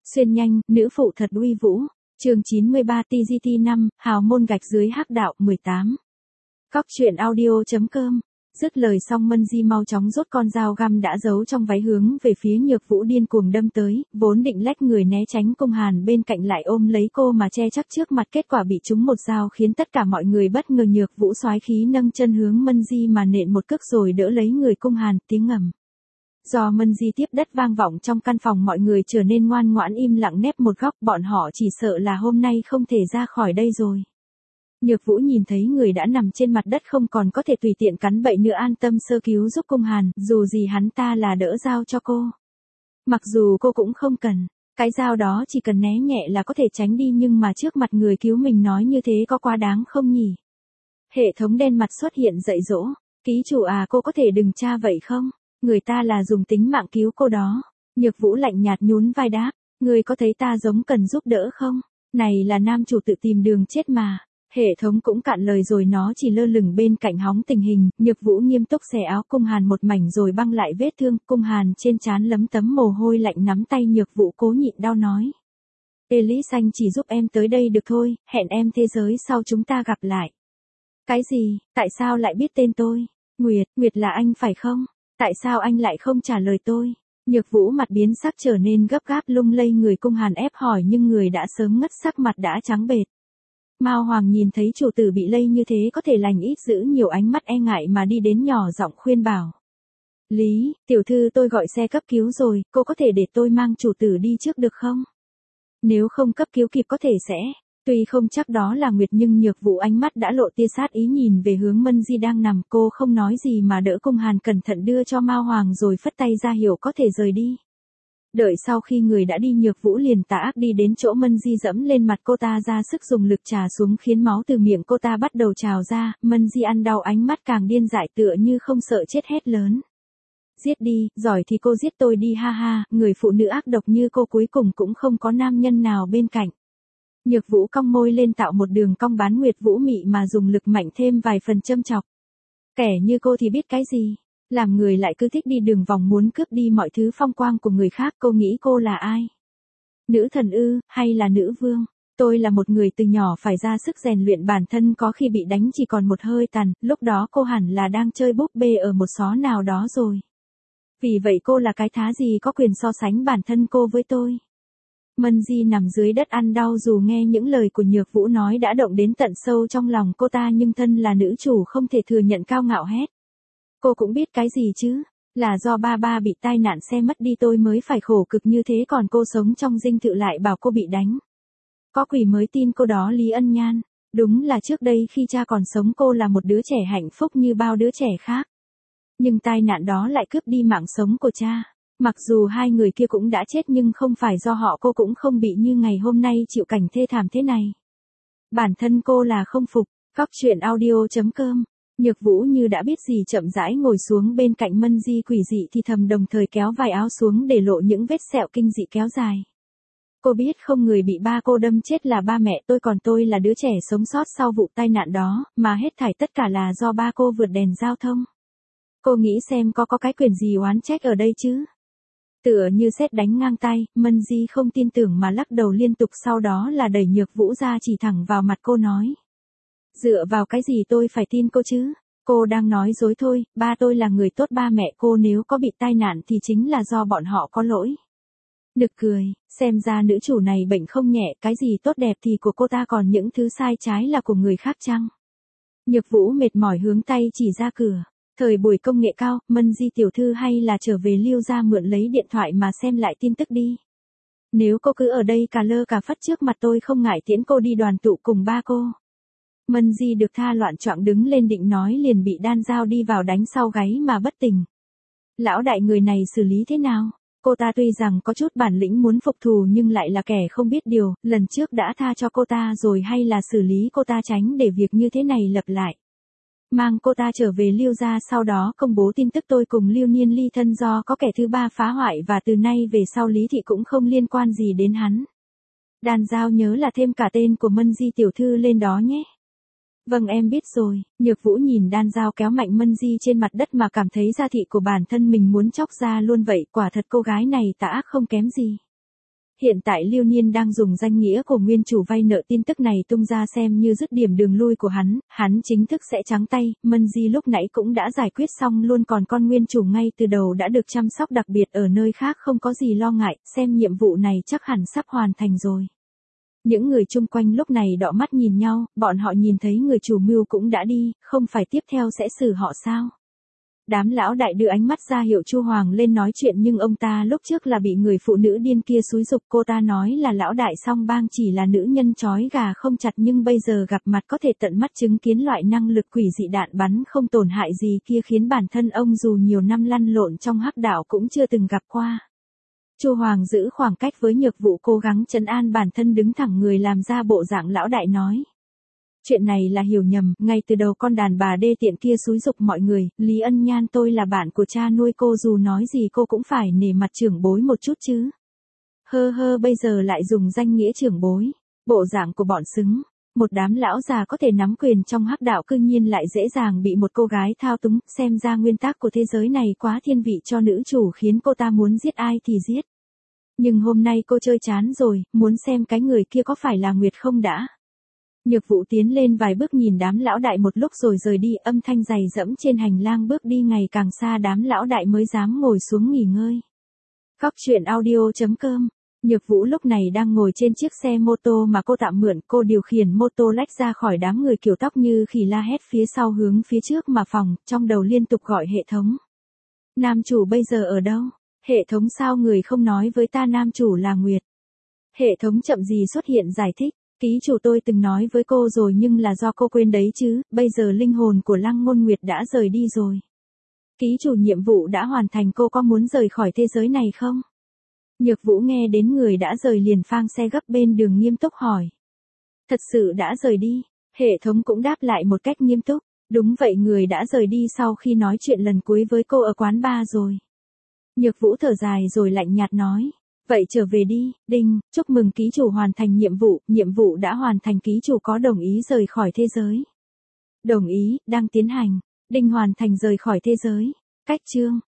Xuyên nhanh, nữ phụ thật uy vũ. Chương 93 TGT 5, hào môn gạch dưới hắc đạo 18. Cóc truyện audio.com. Dứt lời xong Mân Di mau chóng rút con dao găm đã giấu trong váy hướng về phía Nhược Vũ điên cuồng đâm tới, vốn định lách người né tránh Cung Hàn bên cạnh lại ôm lấy cô mà che chắc trước mặt, kết quả bị trúng một dao khiến tất cả mọi người bất ngờ. Nhược Vũ soái khí nâng chân hướng Mân Di mà nện một cước rồi đỡ lấy người Cung Hàn, tiếng ngầm do Mân Di tiếp đất vang vọng trong căn phòng, mọi người trở nên ngoan ngoãn im lặng nép một góc, bọn họ chỉ sợ là hôm nay không thể ra khỏi đây rồi. Nhược Vũ nhìn thấy người đã nằm trên mặt đất không còn có thể tùy tiện cắn bậy nữa, an tâm sơ cứu giúp Cung Hàn, dù gì hắn ta là đỡ dao cho cô. Mặc dù cô cũng không cần, cái dao đó chỉ cần né nhẹ là có thể tránh đi, nhưng mà trước mặt người cứu mình nói như thế có quá đáng không nhỉ? Hệ thống đen mặt xuất hiện dạy dỗ, ký chủ à, cô có thể đừng tra vậy không? Người ta là dùng tính mạng cứu cô đó. Nhược Vũ lạnh nhạt nhún vai đáp, người có thấy ta giống cần giúp đỡ không? Này là nam chủ tự tìm đường chết mà. Hệ thống cũng cạn lời rồi, nó chỉ lơ lửng bên cạnh hóng tình hình. Nhược Vũ nghiêm túc xẻ áo Cung Hàn một mảnh rồi băng lại vết thương. Cung Hàn trên trán lấm tấm mồ hôi lạnh, nắm tay Nhược Vũ cố nhịn đau nói, Ellie xanh chỉ giúp em tới đây được thôi, hẹn em thế giới sau chúng ta gặp lại. Cái gì, tại sao lại biết tên tôi? Nguyệt là anh phải không? Tại sao anh lại không trả lời tôi? Nhược Vũ mặt biến sắc trở nên gấp gáp, lung lay người Cung Hàn ép hỏi nhưng người đã sớm ngất, sắc mặt đã trắng bệch. Mao Hoàng nhìn thấy chủ tử bị lây như thế có thể lành ít dữ nhiều, ánh mắt e ngại mà đi đến nhỏ giọng khuyên bảo. Lý, tiểu thư tôi gọi xe cấp cứu rồi, cô có thể để tôi mang chủ tử đi trước được không? Nếu không cấp cứu kịp có thể sẽ... Tuy không chắc đó là Nguyệt nhưng Nhược Vũ ánh mắt đã lộ tia sát ý, nhìn về hướng Mân Di đang nằm, cô không nói gì mà đỡ Cung Hàn cẩn thận đưa cho Mao Hoàng rồi phất tay ra hiệu có thể rời đi. Đợi sau khi người đã đi, Nhược Vũ liền tà ác đi đến chỗ Mân Di, dẫm lên mặt cô ta, ra sức dùng lực trà xuống khiến máu từ miệng cô ta bắt đầu trào ra. Mân Di ăn đau, ánh mắt càng điên dại tựa như không sợ chết, hét lớn. Giết đi, giỏi thì cô giết tôi đi, ha ha, người phụ nữ ác độc như cô cuối cùng cũng không có nam nhân nào bên cạnh. Nhược Vũ cong môi lên tạo một đường cong bán Nguyệt Vũ mị mà dùng lực mạnh thêm vài phần châm chọc. Kẻ như cô thì biết cái gì? Làm người lại cứ thích đi đường vòng, muốn cướp đi mọi thứ phong quang của người khác. Cô nghĩ cô là ai? Nữ thần ư, hay là nữ vương? Tôi là một người từ nhỏ phải ra sức rèn luyện bản thân, có khi bị đánh chỉ còn một hơi tàn, lúc đó cô hẳn là đang chơi búp bê ở một xó nào đó rồi. Vì vậy cô là cái thá gì có quyền so sánh bản thân cô với tôi? Mân Di nằm dưới đất ăn đau, dù nghe những lời của Nhược Vũ nói đã động đến tận sâu trong lòng cô ta, nhưng thân là nữ chủ không thể thừa nhận, cao ngạo hét. Cô cũng biết cái gì chứ, là do ba bị tai nạn xe mất đi tôi mới phải khổ cực như thế, còn cô sống trong dinh thự lại bảo cô bị đánh. Có quỷ mới tin cô đó, Lý Ân Nhan. Đúng là trước đây khi cha còn sống cô là một đứa trẻ hạnh phúc như bao đứa trẻ khác. Nhưng tai nạn đó lại cướp đi mạng sống của cha. Mặc dù hai người kia cũng đã chết nhưng không phải do họ, cô cũng không bị như ngày hôm nay chịu cảnh thê thảm thế này. Bản thân cô là không phục. Cóc truyện audio.com. Nhược Vũ như đã biết gì chậm rãi ngồi xuống bên cạnh Mân Di quỷ dị thì thầm, đồng thời kéo vài áo xuống để lộ những vết sẹo kinh dị kéo dài. Cô biết không, người bị ba cô đâm chết là ba mẹ tôi, còn tôi là đứa trẻ sống sót sau vụ tai nạn đó, mà hết thảy tất cả là do ba cô vượt đèn giao thông. Cô nghĩ xem có cái quyền gì oán trách ở đây chứ? Tựa như sét đánh ngang tay, Mân Di không tin tưởng mà lắc đầu liên tục, sau đó là đẩy Nhược Vũ ra, chỉ thẳng vào mặt cô nói. Dựa vào cái gì tôi phải tin cô chứ? Cô đang nói dối thôi, ba tôi là người tốt, ba mẹ cô nếu có bị tai nạn thì chính là do bọn họ có lỗi. Nực cười, xem ra nữ chủ này bệnh không nhẹ, cái gì tốt đẹp thì của cô ta, còn những thứ sai trái là của người khác chăng? Nhược Vũ mệt mỏi hướng tay chỉ ra cửa. Thời buổi công nghệ cao, Mân Di tiểu thư hay là trở về Liêu gia mượn lấy điện thoại mà xem lại tin tức đi. Nếu cô cứ ở đây cà lơ cà phất trước mặt tôi không ngại tiễn cô đi đoàn tụ cùng ba cô. Mân Di được tha loạn choạng đứng lên định nói liền bị đan dao đi vào đánh sau gáy mà bất tỉnh. Lão đại, người này xử lý thế nào? Cô ta tuy rằng có chút bản lĩnh muốn phục thù nhưng lại là kẻ không biết điều, lần trước đã tha cho cô ta rồi hay là xử lý cô ta tránh để việc như thế này lặp lại? Mang cô ta trở về Liêu gia, sau đó công bố tin tức tôi cùng Liêu Niên ly thân do có kẻ thứ ba phá hoại, và từ nay về sau Lý thị cũng không liên quan gì đến hắn. Đàn dao nhớ là thêm cả tên của Mân Di tiểu thư lên đó nhé. Vâng, em biết rồi. Nhược Vũ nhìn đan dao kéo mạnh Mân Di trên mặt đất mà cảm thấy da thịt của bản thân mình muốn chóc ra luôn vậy, quả thật cô gái này tà ác không kém gì. Hiện tại Lưu Niên đang dùng danh nghĩa của nguyên chủ vay nợ, tin tức này tung ra xem như dứt điểm đường lui của hắn chính thức sẽ trắng tay. Mân Di lúc nãy cũng đã giải quyết xong luôn, còn con nguyên chủ ngay từ đầu đã được chăm sóc đặc biệt ở nơi khác, không có gì lo ngại, xem nhiệm vụ này chắc hẳn sắp hoàn thành rồi. Những người chung quanh lúc này đọ mắt nhìn nhau, bọn họ nhìn thấy người chủ mưu cũng đã đi, không phải tiếp theo sẽ xử họ sao? Đám lão đại đưa ánh mắt ra hiệu Chu Hoàng lên nói chuyện, nhưng ông ta lúc trước là bị người phụ nữ điên kia xúi giục, cô ta nói là lão đại song bang chỉ là nữ nhân trói gà không chặt, nhưng bây giờ gặp mặt có thể tận mắt chứng kiến loại năng lực quỷ dị đạn bắn không tổn hại gì kia, khiến bản thân ông dù nhiều năm lăn lộn trong hắc đạo cũng chưa từng gặp qua. Chu Hoàng giữ khoảng cách với Nhược Vũ, cố gắng trấn an bản thân, đứng thẳng người làm ra bộ dạng lão đại nói. Chuyện này là hiểu nhầm, ngay từ đầu con đàn bà đê tiện kia xúi giục mọi người, Lý Ân Nhan tôi là bạn của cha nuôi cô, dù nói gì cô cũng phải nể mặt trưởng bối một chút chứ. Bây giờ lại dùng danh nghĩa trưởng bối, bộ dạng của bọn xứng. Một đám lão già có thể nắm quyền trong hắc đạo cư nhiên lại dễ dàng bị một cô gái thao túng, xem ra nguyên tắc của thế giới này quá thiên vị cho nữ chủ, khiến cô ta muốn giết ai thì giết. Nhưng hôm nay cô chơi chán rồi, muốn xem cái người kia có phải là Nguyệt không đã. Nhược Vũ tiến lên vài bước nhìn đám lão đại một lúc rồi rời đi, âm thanh giày dẫm trên hành lang bước đi ngày càng xa, đám lão đại mới dám ngồi xuống nghỉ ngơi. Góc truyện audio.com. Nhược Vũ lúc này đang ngồi trên chiếc xe mô tô mà cô tạm mượn, cô điều khiển mô tô lách ra khỏi đám người kiểu tóc như khỉ la hét phía sau hướng phía trước mà phòng, trong đầu liên tục gọi hệ thống. Nam chủ bây giờ ở đâu? Hệ thống sao người không nói với ta nam chủ là Nguyệt? Hệ thống chậm gì xuất hiện giải thích. Ký chủ tôi từng nói với cô rồi nhưng là do cô quên đấy chứ, bây giờ linh hồn của Lăng Ngôn Nguyệt đã rời đi rồi. Ký chủ nhiệm vụ đã hoàn thành, cô có muốn rời khỏi thế giới này không? Nhược Vũ nghe đến người đã rời liền phang xe gấp bên đường nghiêm túc hỏi. Thật sự đã rời đi, hệ thống cũng đáp lại một cách nghiêm túc. Đúng vậy, người đã rời đi sau khi nói chuyện lần cuối với cô ở quán bar rồi. Nhược Vũ thở dài rồi lạnh nhạt nói. Vậy trở về đi, đinh, chúc mừng ký chủ hoàn thành nhiệm vụ đã hoàn thành, ký chủ có đồng ý rời khỏi thế giới? Đồng ý, đang tiến hành, đinh, hoàn thành rời khỏi thế giới. Cách chương.